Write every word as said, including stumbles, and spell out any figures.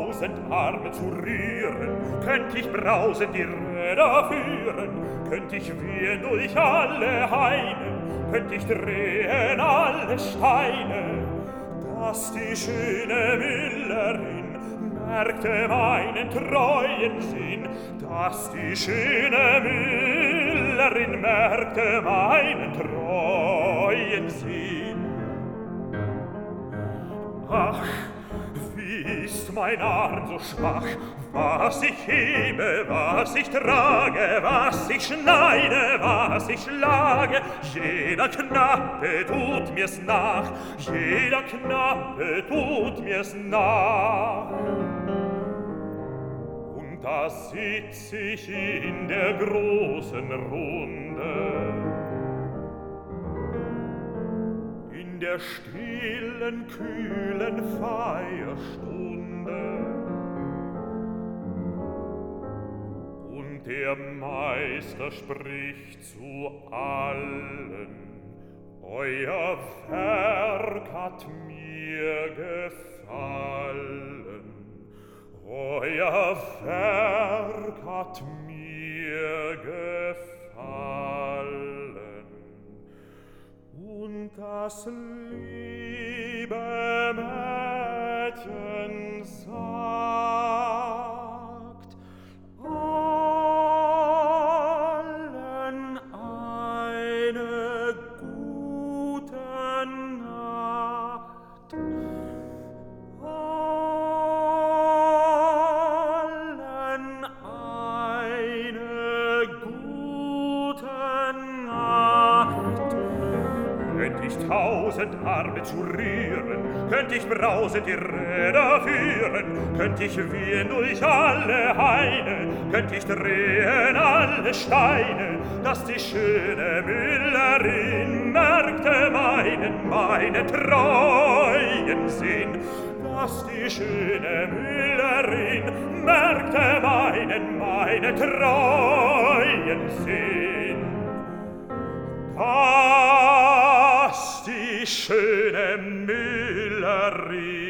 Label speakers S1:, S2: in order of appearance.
S1: tausend Arme zu rühren, könnt ich brausend die Räder führen, könnt ich wehen durch alle Haine, könnt ich drehen alle Steine, dass die schöne Müllerin merkte meinen treuen Sinn, dass die schöne Müllerin merkte meinen treuen Sinn. Ach, wie ist mein Arm so schwach, was ich hebe, was ich trage, was ich schneide, was ich schlage, jeder Knappe tut mir's nach, jeder Knappe tut mir's nach. Und da sitz ich in der großen Runde, in der stillen, kühlen Feierstunde, und der Meister spricht zu allen: Euer Werk hat mir gefallen, euer Werk hat mir gefallen. Und das liebe Mädchen sagt allen eine gute Nacht, allen eine gute Nacht. Könnt ich tausend Arme zu rühren, könnt ich brausend die Räder führen, könnt ich wehen durch alle Haine, könnt ich drehen alle Steine, dass die schöne Müllerin merkte meinen, meinen treuen Sinn, dass die schöne Müllerin merkte meinen, meinen treuen Sinn. Dass die schöne Müllerin